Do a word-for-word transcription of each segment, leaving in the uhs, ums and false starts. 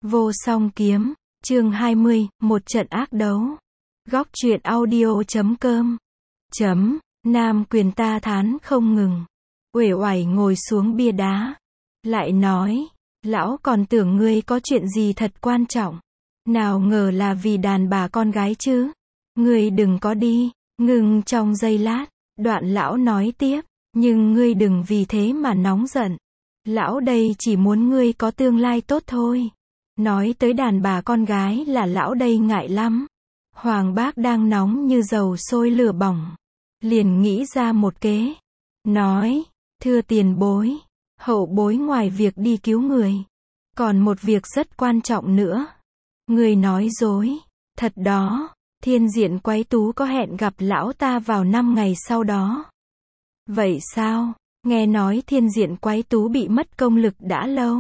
Vô song kiếm, chương hai mươi, một trận ác đấu. Góc truyện audio chấm com. Chấm, Nam Quyền ta thán không ngừng. Uể oải ngồi xuống bia đá. Lại nói, lão còn tưởng ngươi có chuyện gì thật quan trọng. Nào ngờ là vì đàn bà con gái chứ. Ngươi đừng có đi, ngừng trong giây lát. Đoạn lão nói tiếp, nhưng ngươi đừng vì thế mà nóng giận. Lão đây chỉ muốn ngươi có tương lai tốt thôi. Nói tới đàn bà con gái là lão đây ngại lắm. Hoàng bác đang nóng như dầu sôi lửa bỏng. Liền nghĩ ra một kế. Nói, thưa tiền bối, hậu bối ngoài việc đi cứu người. Còn một việc rất quan trọng nữa. Người nói dối. Thật đó, Thiên Diện Quái Tú có hẹn gặp lão ta vào năm ngày sau đó. Vậy sao? Nghe nói Thiên Diện Quái Tú bị mất công lực đã lâu.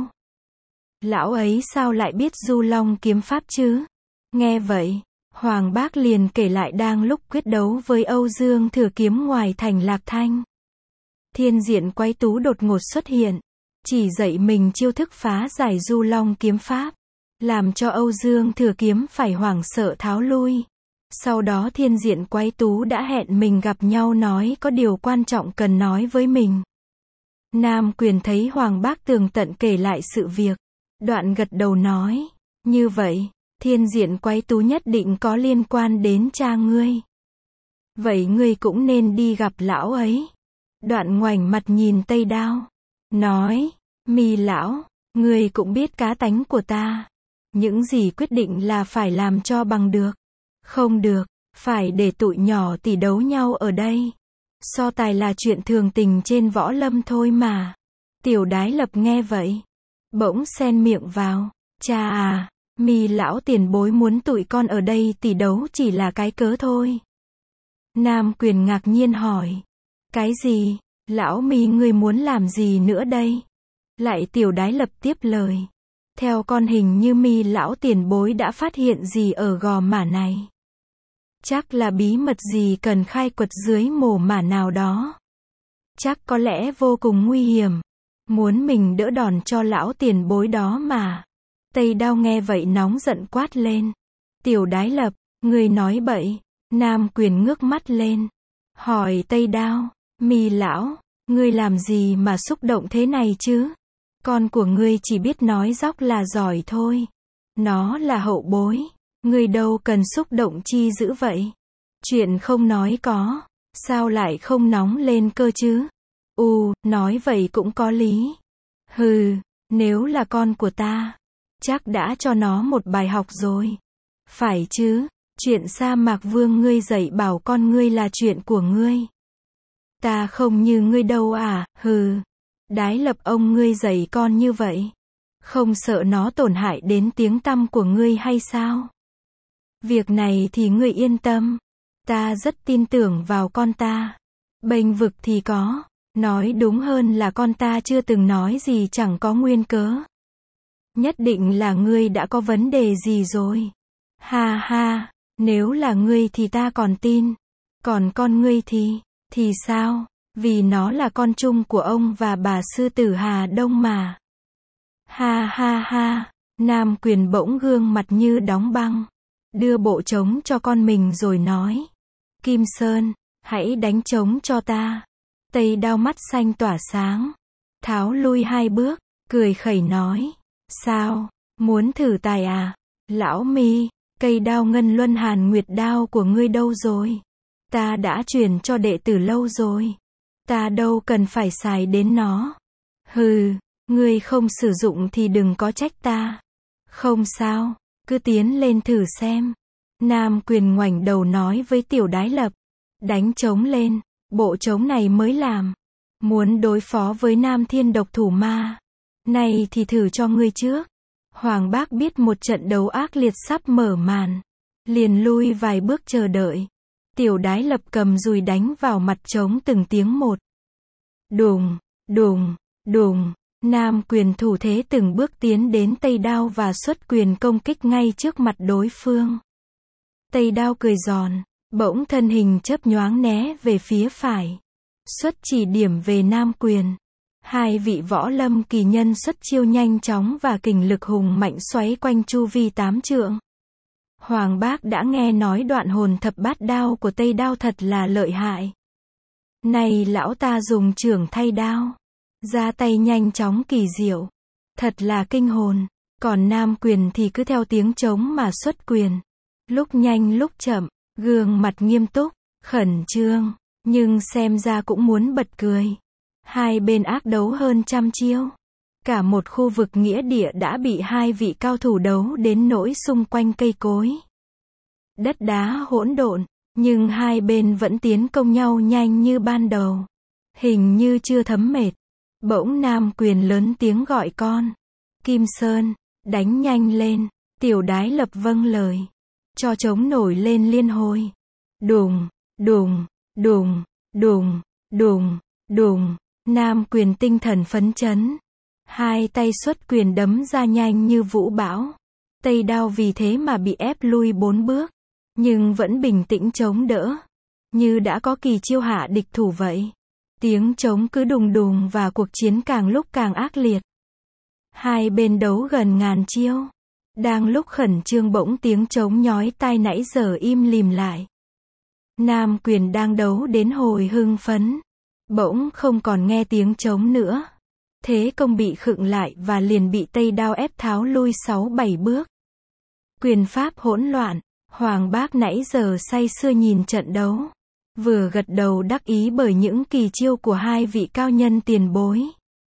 Lão ấy sao lại biết Du Long kiếm pháp chứ? Nghe vậy, Hoàng bác liền kể lại đang lúc quyết đấu với Âu Dương Thừa Kiếm ngoài thành Lạc Thanh. Thiên Diện Quái Tú đột ngột xuất hiện, chỉ dạy mình chiêu thức phá giải Du Long kiếm pháp, làm cho Âu Dương Thừa Kiếm phải hoảng sợ tháo lui. Sau đó Thiên Diện Quái Tú đã hẹn mình gặp nhau nói có điều quan trọng cần nói với mình. Nam Quyền thấy Hoàng bác tường tận kể lại sự việc. Đoạn gật đầu nói, như vậy, Thiên Diện Quái Tú nhất định có liên quan đến cha ngươi. Vậy ngươi cũng nên đi gặp lão ấy. Đoạn ngoảnh mặt nhìn Tây Đao, nói, Mi lão, ngươi cũng biết cá tánh của ta. Những gì quyết định là phải làm cho bằng được. Không được, phải để tụi nhỏ tỉ đấu nhau ở đây. So tài là chuyện thường tình trên võ lâm thôi mà. Tiểu Đái Lập nghe vậy, bỗng xen miệng vào, cha à, Mi lão tiền bối muốn tụi con ở đây tỉ đấu chỉ là cái cớ thôi. Nam Quyền ngạc nhiên hỏi, cái gì, lão Mi ngươi muốn làm gì nữa đây? Lại Tiểu Đái Lập tiếp lời, theo con hình như Mi lão tiền bối đã phát hiện gì ở Gò Mả này. Chắc là bí mật gì cần khai quật dưới mồ mả nào đó. Chắc có lẽ vô cùng nguy hiểm. Muốn mình đỡ đòn cho lão tiền bối đó mà. Tây Đao nghe vậy nóng giận quát lên. Tiểu Đái Lập, ngươi nói bậy. Nam Quyền ngước mắt lên, hỏi Tây Đao, Mi lão, ngươi làm gì mà xúc động thế này chứ? Con của ngươi chỉ biết nói dóc là giỏi thôi. Nó là hậu bối. Ngươi đâu cần xúc động chi dữ vậy. Chuyện không nói có, sao lại không nóng lên cơ chứ? U, nói vậy cũng có lý. Hừ, nếu là con của ta, chắc đã cho nó một bài học rồi. Phải chứ, chuyện sa mạc vương ngươi dạy bảo con ngươi là chuyện của ngươi. Ta không như ngươi đâu à, hừ. Đái Lập ông ngươi dạy con như vậy. Không sợ nó tổn hại đến tiếng tăm của ngươi hay sao? Việc này thì ngươi yên tâm. Ta rất tin tưởng vào con ta. Bênh vực thì có. Nói đúng hơn là con ta chưa từng nói gì chẳng có nguyên cớ. Nhất định là ngươi đã có vấn đề gì rồi. Ha ha, nếu là ngươi thì ta còn tin. Còn con ngươi thì, thì sao? Vì nó là con chung của ông và bà sư tử Hà Đông mà. Ha ha ha, Nam Quyền bỗng gương mặt như đóng băng. Đưa bộ trống cho con mình rồi nói. Kim Sơn, hãy đánh trống cho ta. Tây Đao mắt xanh tỏa sáng. Tháo lui hai bước, cười khẩy nói. Sao, muốn thử tài à? Lão Mi, cây đao ngân luân hàn nguyệt đao của ngươi đâu rồi? Ta đã truyền cho đệ tử lâu rồi. Ta đâu cần phải xài đến nó. Hừ, ngươi không sử dụng thì đừng có trách ta. Không sao, cứ tiến lên thử xem. Nam Quyền ngoảnh đầu nói với Tiểu Đái Lập. Đánh trống lên, bộ trống này mới làm. Muốn đối phó với Nam Thiên độc thủ ma. Này thì thử cho ngươi trước. Hoàng bác biết một trận đấu ác liệt sắp mở màn. Liền lui vài bước chờ đợi. Tiểu Đái Lập cầm dùi đánh vào mặt trống từng tiếng một. Đùng, đùng, đùng. Nam Quyền thủ thế từng bước tiến đến Tây Đao và xuất quyền công kích ngay trước mặt đối phương. Tây Đao cười giòn, bỗng thân hình chớp nhoáng né về phía phải. Xuất chỉ điểm về Nam Quyền. Hai vị võ lâm kỳ nhân xuất chiêu nhanh chóng và kình lực hùng mạnh xoáy quanh chu vi tám trượng. Hoàng Bác đã nghe nói đoạn hồn thập bát đao của Tây Đao thật là lợi hại. Này lão ta dùng chưởng thay đao, ra tay nhanh chóng kỳ diệu, thật là kinh hồn. Còn Nam Quyền thì cứ theo tiếng trống mà xuất quyền, lúc nhanh lúc chậm, gương mặt nghiêm túc, khẩn trương, nhưng xem ra cũng muốn bật cười. Hai bên ác đấu hơn trăm chiêu. Cả một khu vực nghĩa địa đã bị hai vị cao thủ đấu đến nỗi xung quanh cây cối, đất đá hỗn độn, nhưng hai bên vẫn tiến công nhau nhanh như ban đầu, hình như chưa thấm mệt. Bỗng Nam Quyền lớn tiếng gọi con. Kim Sơn, đánh nhanh lên. Tiểu Đái Lập vâng lời, cho trống nổi lên liên hồi. Đùng, đùng, đùng, đùng, đùng, đùng. Nam Quyền tinh thần phấn chấn, hai tay xuất quyền đấm ra nhanh như vũ bão. Tây Đao vì thế mà bị ép lui bốn bước, nhưng vẫn bình tĩnh chống đỡ, như đã có kỳ chiêu hạ địch thủ vậy. Tiếng trống cứ đùng đùng và cuộc chiến càng lúc càng ác liệt. Hai bên đấu gần ngàn chiêu. Đang lúc khẩn trương bỗng tiếng trống nhói tai nãy giờ im lìm lại. Nam Quyền đang đấu đến hồi hưng phấn, bỗng không còn nghe tiếng trống nữa. Thế công bị khựng lại và liền bị Tây Đao ép tháo lui sáu bảy bước. Quyền pháp hỗn loạn. Hoàng Bác nãy giờ say sưa nhìn trận đấu, vừa gật đầu đắc ý bởi những kỳ chiêu của hai vị cao nhân tiền bối.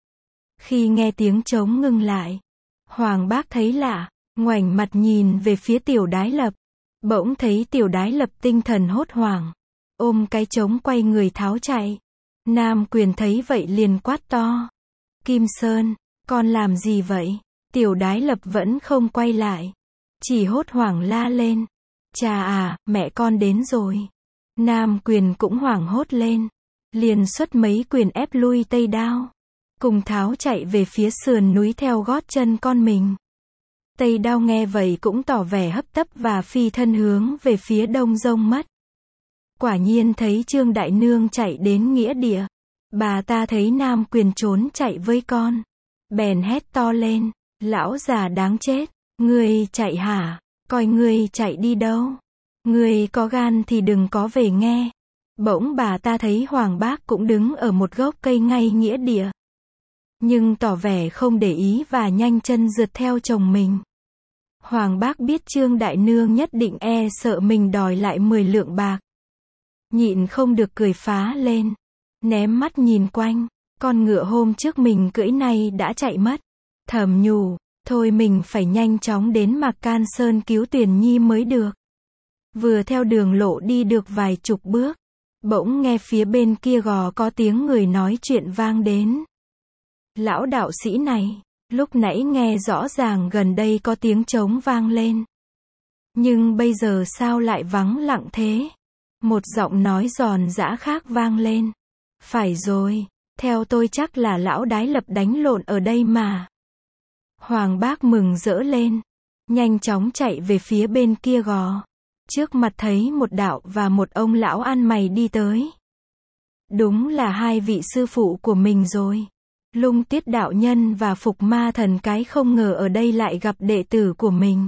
Khi nghe tiếng trống ngưng lại, Hoàng Bác thấy lạ, ngoảnh mặt nhìn về phía Tiểu Đái Lập. Bỗng thấy Tiểu Đái Lập tinh thần hốt hoảng, ôm cái trống quay người tháo chạy. Nam Quyền thấy vậy liền quát to. Kim Sơn, con làm gì vậy? Tiểu Đái Lập vẫn không quay lại, chỉ hốt hoảng la lên. Chà à, mẹ con đến rồi. Nam Quyền cũng hoảng hốt lên, liền xuất mấy quyền ép lui Tây Đao, cùng tháo chạy về phía sườn núi theo gót chân con mình. Tây Đao nghe vậy cũng tỏ vẻ hấp tấp và phi thân hướng về phía đông rông mất. Quả nhiên thấy Trương Đại Nương chạy đến nghĩa địa. Bà ta thấy Nam Quyền trốn chạy với con, bèn hét to lên. Lão già đáng chết, ngươi chạy hả? Coi ngươi chạy đi đâu? Ngươi có gan thì đừng có về nghe. Bỗng bà ta thấy Hoàng Bác cũng đứng ở một gốc cây ngay nghĩa địa, nhưng tỏ vẻ không để ý và nhanh chân rượt theo chồng mình. Hoàng Bác biết Trương Đại Nương nhất định e sợ mình đòi lại mười lượng bạc, nhịn không được cười phá lên, ném mắt nhìn quanh, con ngựa hôm trước mình cưỡi này đã chạy mất. Thầm nhủ, thôi mình phải nhanh chóng đến Mạc Can Sơn cứu Tuyền Nhi mới được. Vừa theo đường lộ đi được vài chục bước, bỗng nghe phía bên kia gò có tiếng người nói chuyện vang đến. Lão đạo sĩ này, lúc nãy nghe rõ ràng gần đây có tiếng trống vang lên, nhưng bây giờ sao lại vắng lặng thế? Một giọng nói giòn giã khác vang lên. Phải rồi, theo tôi chắc là lão Đái Lập đánh lộn ở đây mà. Hoàng Bác mừng rỡ lên, nhanh chóng chạy về phía bên kia gò. Trước mặt thấy một đạo và một ông lão ăn mày đi tới. Đúng là hai vị sư phụ của mình rồi. Lung Tiết đạo nhân và Phục Ma thần cái không ngờ ở đây lại gặp đệ tử của mình.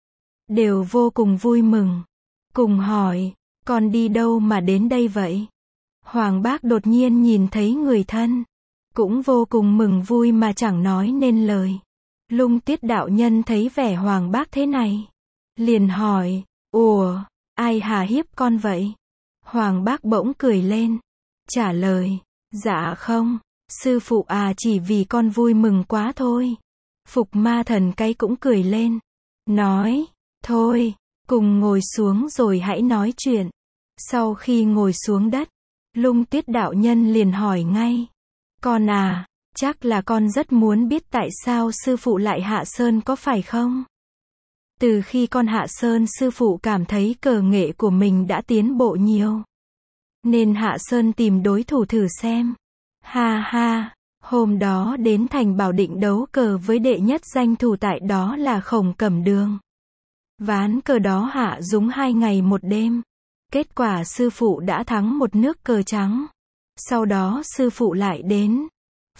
Đều vô cùng vui mừng, cùng hỏi, con đi đâu mà đến đây vậy? Hoàng Bác đột nhiên nhìn thấy người thân, cũng vô cùng mừng vui mà chẳng nói nên lời. Lung Tiết đạo nhân thấy vẻ Hoàng Bác thế này, liền hỏi, ủa, ai hà hiếp con vậy? Hoàng Bác bỗng cười lên, trả lời, dạ không, sư phụ à, chỉ vì con vui mừng quá thôi. Phục Ma thần cái cũng cười lên, nói, thôi, cùng ngồi xuống rồi hãy nói chuyện. Sau khi ngồi xuống đất, Lung Tiết đạo nhân liền hỏi ngay, con à, chắc là con rất muốn biết tại sao sư phụ lại hạ sơn có phải không? Từ khi con hạ sơn sư phụ cảm thấy cờ nghệ của mình đã tiến bộ nhiều, nên hạ sơn tìm đối thủ thử xem. Ha ha, hôm đó đến thành Bảo định đấu cờ với đệ nhất danh thủ tại đó là Khổng Cẩm Đường. Ván cờ đó hạ dúng hai ngày một đêm. Kết quả sư phụ đã thắng một nước cờ trắng. Sau đó sư phụ lại đến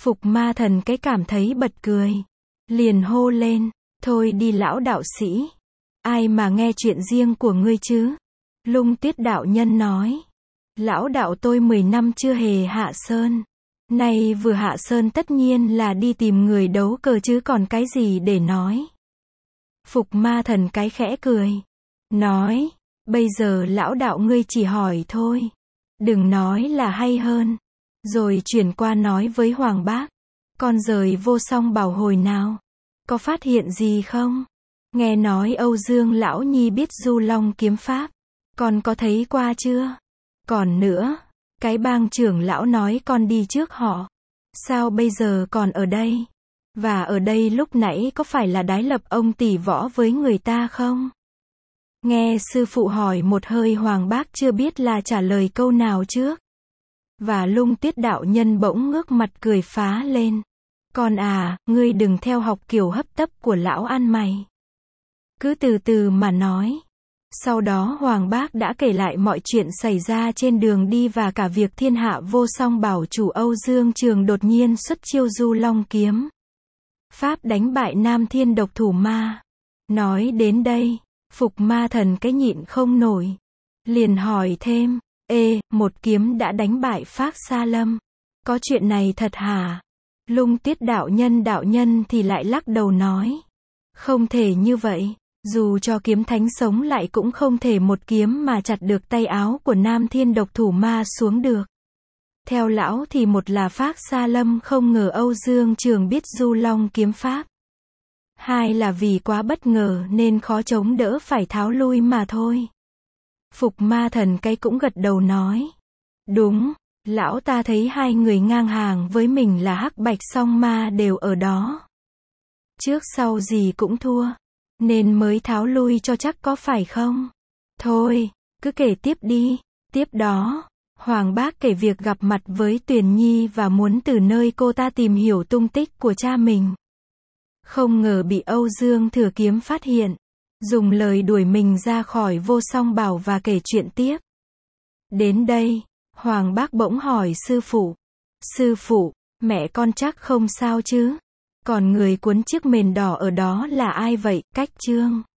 Phục Ma Thần cái cảm thấy bật cười. Liền hô lên, thôi đi lão đạo sĩ. Ai mà nghe chuyện riêng của ngươi chứ? Lung Tiết đạo nhân nói. Lão đạo tôi mười năm chưa hề hạ sơn. Nay vừa hạ sơn tất nhiên là đi tìm người đấu cờ chứ còn cái gì để nói. Phục Ma Thần cái khẽ cười. Nói, bây giờ lão đạo ngươi chỉ hỏi thôi. Đừng nói là hay hơn. Rồi chuyển qua nói với Hoàng Bác. Con rời Vô Song Bảo hồi nào? Có phát hiện gì không? Nghe nói Âu Dương lão nhi biết Du Long kiếm pháp. Con có thấy qua chưa? Còn nữa, cái bang trưởng lão nói con đi trước họ. Sao bây giờ còn ở đây? Và ở đây lúc nãy có phải là Đái Lập ông tỷ võ với người ta không? Nghe sư phụ hỏi một hơi Hoàng Bác chưa biết là trả lời câu nào trước. Và Lung Tiết đạo nhân bỗng ngước mặt cười phá lên. Con à, ngươi đừng theo học kiểu hấp tấp của lão ăn mày. Cứ từ từ mà nói. Sau đó Hoàng Bác đã kể lại mọi chuyện xảy ra trên đường đi và cả việc Thiên Hạ Vô Song Bảo chủ Âu Dương Trường đột nhiên xuất chiêu Du Long kiếm pháp đánh bại Nam Thiên độc thủ ma. Nói đến đây, Phục Ma Thần cái nhịn không nổi. Liền hỏi thêm, ê, một kiếm đã đánh bại Phác Sa Lâm. Có chuyện này thật hả? Lung Tiết đạo nhân đạo nhân thì lại lắc đầu nói. Không thể như vậy. Dù cho kiếm thánh sống lại cũng không thể một kiếm mà chặt được tay áo của Nam Thiên độc thủ ma xuống được. Theo lão thì một là Phác Sa Lâm không ngờ Âu Dương Trường biết Du Long kiếm pháp. Hai là vì quá bất ngờ nên khó chống đỡ phải tháo lui mà thôi. Phục Ma Thần cái cũng gật đầu nói. Đúng, lão ta thấy hai người ngang hàng với mình là Hắc Bạch Song Ma đều ở đó. Trước sau gì cũng thua. Nên mới tháo lui cho chắc có phải không? Thôi, cứ kể tiếp đi. Tiếp đó, Hoàng Bác kể việc gặp mặt với Tuyền Nhi và muốn từ nơi cô ta tìm hiểu tung tích của cha mình. Không ngờ bị Âu Dương Thừa Kiếm phát hiện. Dùng lời đuổi mình ra khỏi Vô Song Bảo và kể chuyện tiếp. Đến đây, Hoàng Bác bỗng hỏi sư phụ. Sư phụ, mẹ con chắc không sao chứ? Còn người cuốn chiếc mền đỏ ở đó là ai vậy? Cách Trương.